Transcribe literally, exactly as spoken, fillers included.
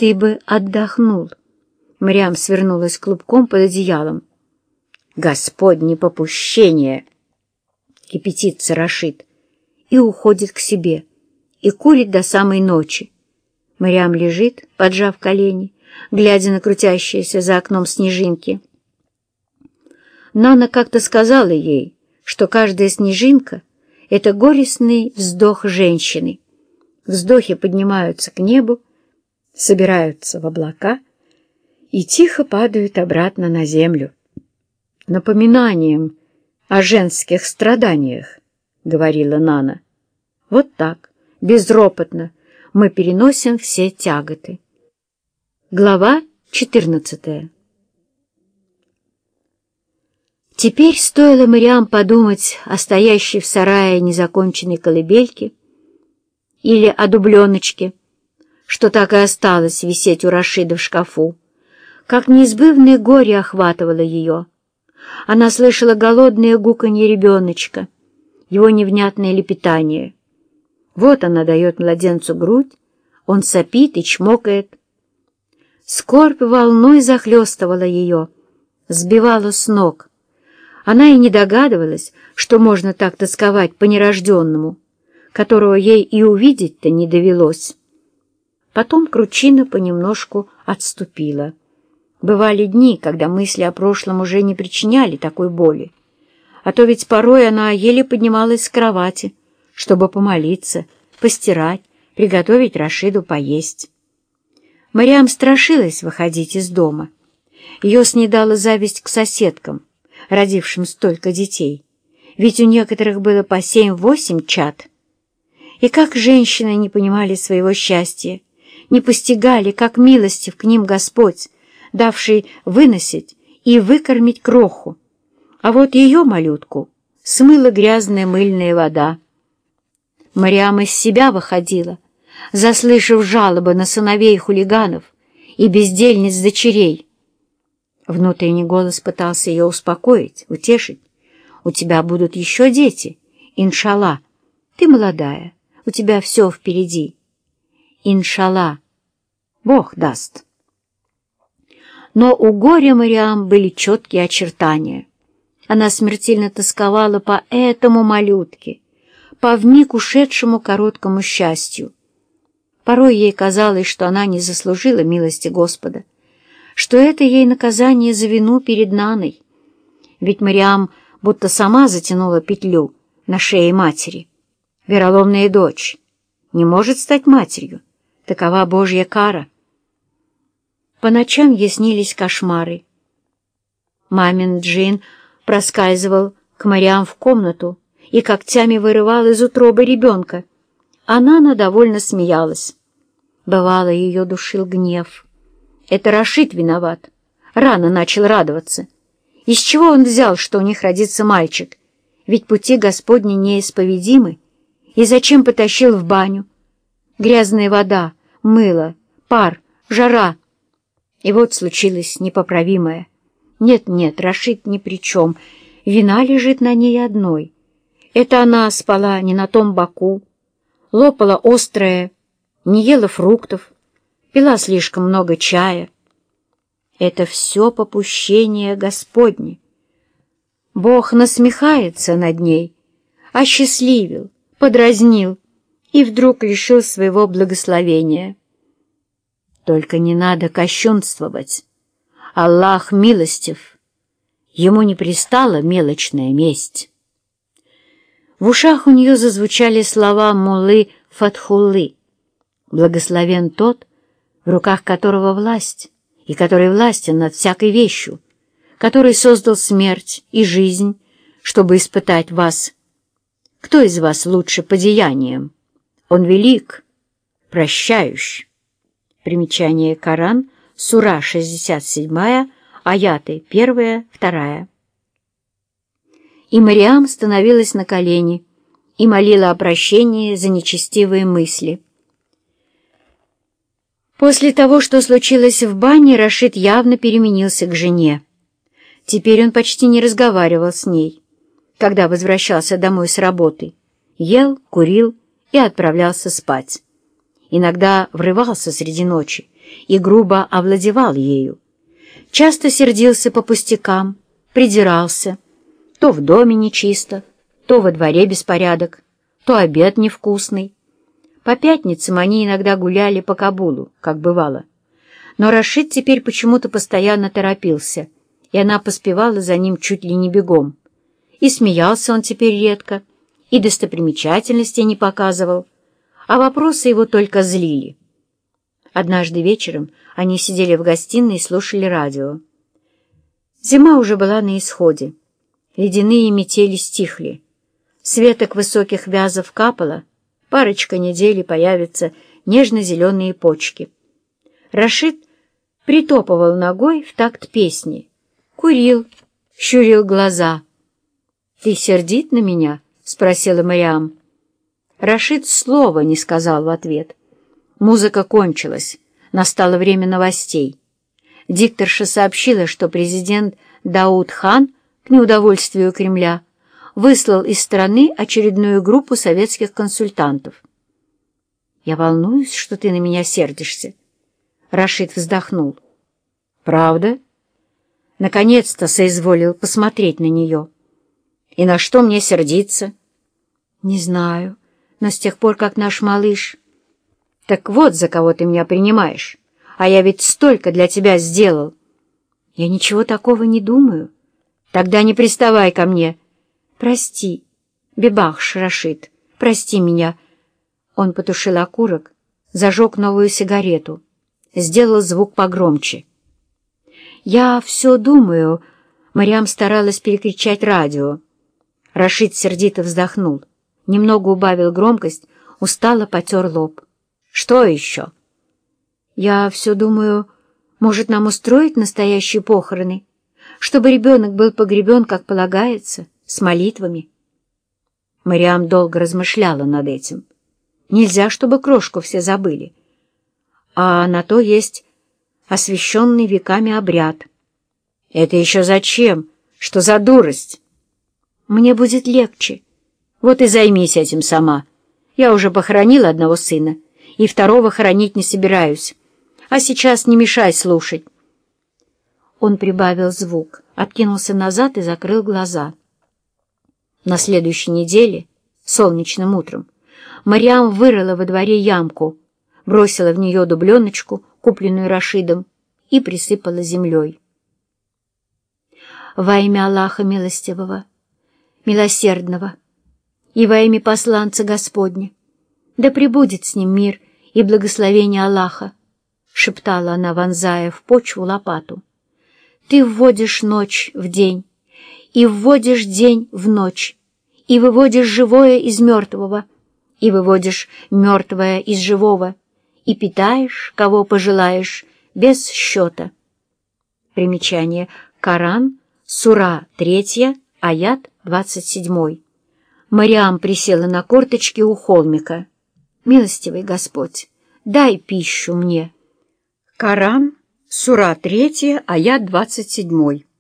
ты бы отдохнул». Мариам свернулась клубком под одеялом. «Господне попущение!» Кипятится Рашид и уходит к себе, и курит до самой ночи. Мариам лежит, поджав колени, глядя на крутящиеся за окном снежинки. Нана как-то сказала ей, что каждая снежинка — это горестный вздох женщины. Вздохи поднимаются к небу, собираются в облака и тихо падают обратно на землю. Напоминанием о женских страданиях, — говорила Нана. Вот так, безропотно, мы переносим все тяготы. Глава четырнадцатая. Теперь стоило Мариам подумать о стоящей в сарае незаконченной колыбельке или о дубленочке, что так и осталось висеть у Рашида в шкафу, как неизбывное горе охватывало ее. Она слышала голодное гуканье ребеночка, его невнятное лепетание. Вот она дает младенцу грудь, он сопит и чмокает. Скорбь волной захлестывала ее, сбивала с ног. Она и не догадывалась, что можно так тосковать по нерожденному, которого ей и увидеть-то не довелось. Потом кручина понемножку отступила. Бывали дни, когда мысли о прошлом уже не причиняли такой боли. А то ведь порой она еле поднималась с кровати, чтобы помолиться, постирать, приготовить Рашиду поесть. Мариам страшилась выходить из дома. Ее снедала зависть к соседкам, родившим столько детей, ведь у некоторых было по семь-восемь чад. И как женщины не понимали своего счастья, не постигали, как милостив к ним Господь, давший выносить и выкормить кроху. А вот ее малютку смыла грязная мыльная вода. Мариам из себя выходила, заслышав жалобы на сыновей хулиганов и бездельниц дочерей. Внутренний голос пытался ее успокоить, утешить. «У тебя будут еще дети, иншалла. Ты молодая, у тебя все впереди. Иншалла, Бог даст». Но у горя Мариам были четкие очертания. Она смертельно тосковала по этому малютке, по вмиг ушедшему короткому счастью. Порой ей казалось, что она не заслужила милости Господа, что это ей наказание за вину перед Наной. Ведь Мариам будто сама затянула петлю на шее матери. Вероломная дочь не может стать матерью. Такова Божья кара. По ночам ей снились кошмары. Мамин Джин проскальзывал к Мариам в комнату и когтями вырывал из утробы ребенка. А Нана довольно смеялась. Бывало, ее душил гнев. Это Рашид виноват. Рано начал радоваться. Из чего он взял, что у них родится мальчик? Ведь пути Господни неисповедимы. И зачем потащил в баню? Грязная вода, мыло, пар, жара. И вот случилось непоправимое. Нет-нет, Рашид ни при чем. Вина лежит на ней одной. Это она спала не на том боку, лопала острое, не ела фруктов, пила слишком много чая. Это все попущение Господне. Бог насмехается над ней, осчастливил, подразнил и вдруг лишил своего благословения. Только не надо кощунствовать. Аллах милостив. Ему не пристала мелочная месть. В ушах у нее зазвучали слова муллы Фатхуллы. Благословен тот, в руках которого власть, и который властен над всякой вещью, который создал смерть и жизнь, чтобы испытать вас. Кто из вас лучше по деяниям? Он велик, прощающий. Примечание Коран, сура шестьдесят семь, аяты первая, вторая. И Мариам становилась на колени и молила о прощении за нечестивые мысли. После того, что случилось в бане, Рашид явно переменился к жене. Теперь он почти не разговаривал с ней, когда возвращался домой с работы, ел, курил и отправлялся спать. Иногда врывался среди ночи и грубо овладевал ею. Часто сердился по пустякам, придирался. То в доме нечисто, то во дворе беспорядок, то обед невкусный. По пятницам они иногда гуляли по Кабулу, как бывало. Но Рашид теперь почему-то постоянно торопился, и она поспевала за ним чуть ли не бегом. И смеялся он теперь редко, и достопримечательностей не показывал, а вопросы его только злили. Однажды вечером они сидели в гостиной и слушали радио. Зима уже была на исходе. Ледяные метели стихли. С веток высоких вязов капало, парочка недель и появятся нежно-зеленые почки. Рашид притопывал ногой в такт песни, курил, щурил глаза. «Ты сердит на меня?» — спросила Мариам. Рашид слова не сказал в ответ. Музыка кончилась, настало время новостей. Дикторша сообщила, что президент Дауд хан, к неудовольствию Кремля, выслал из страны очередную группу советских консультантов. «Я волнуюсь, что ты на меня сердишься». Рашид вздохнул. «Правда?» Наконец-то соизволил посмотреть на нее. «И на что мне сердиться?» «Не знаю, но с тех пор, как наш малыш...» «Так вот, за кого ты меня принимаешь, а я ведь столько для тебя сделал». «Я ничего такого не думаю». «Тогда не приставай ко мне». «Прости, Бебахш Рашид, прости меня». Он потушил окурок, зажег новую сигарету, сделал звук погромче. «Я все думаю...» Мариам старалась перекричать радио. Рашид сердито вздохнул, немного убавил громкость, устало потер лоб. «Что еще?» «Я все думаю, может, нам устроить настоящие похороны, чтобы ребенок был погребен, как полагается, с молитвами?» Мариам долго размышляла над этим. Нельзя, чтобы крошку все забыли. А на то есть освященный веками обряд. «Это еще зачем? Что за дурость?» «Мне будет легче. Вот и займись этим сама. Я уже похоронила одного сына, и второго хоронить не собираюсь. А сейчас не мешай слушать». Он прибавил звук, откинулся назад и закрыл глаза. На следующей неделе, солнечным утром, Мариам вырыла во дворе ямку, бросила в нее дубленочку, купленную Рашидом, и присыпала землей. «Во имя Аллаха Милостивого, Милосердного, и во имя посланца Господня, да пребудет с ним мир и благословение Аллаха», — шептала она, вонзая в почву лопату. «Ты вводишь ночь в день, и вводишь день в ночь, и выводишь живое из мертвого, и выводишь мертвое из живого, и питаешь, кого пожелаешь, без счета». Примечание. Коран, сура третья, аят двадцать седьмой. Мариам присела на корточки у холмика. «Милостивый Господь, дай пищу мне». Коран, сура третья, аят двадцать седьмой.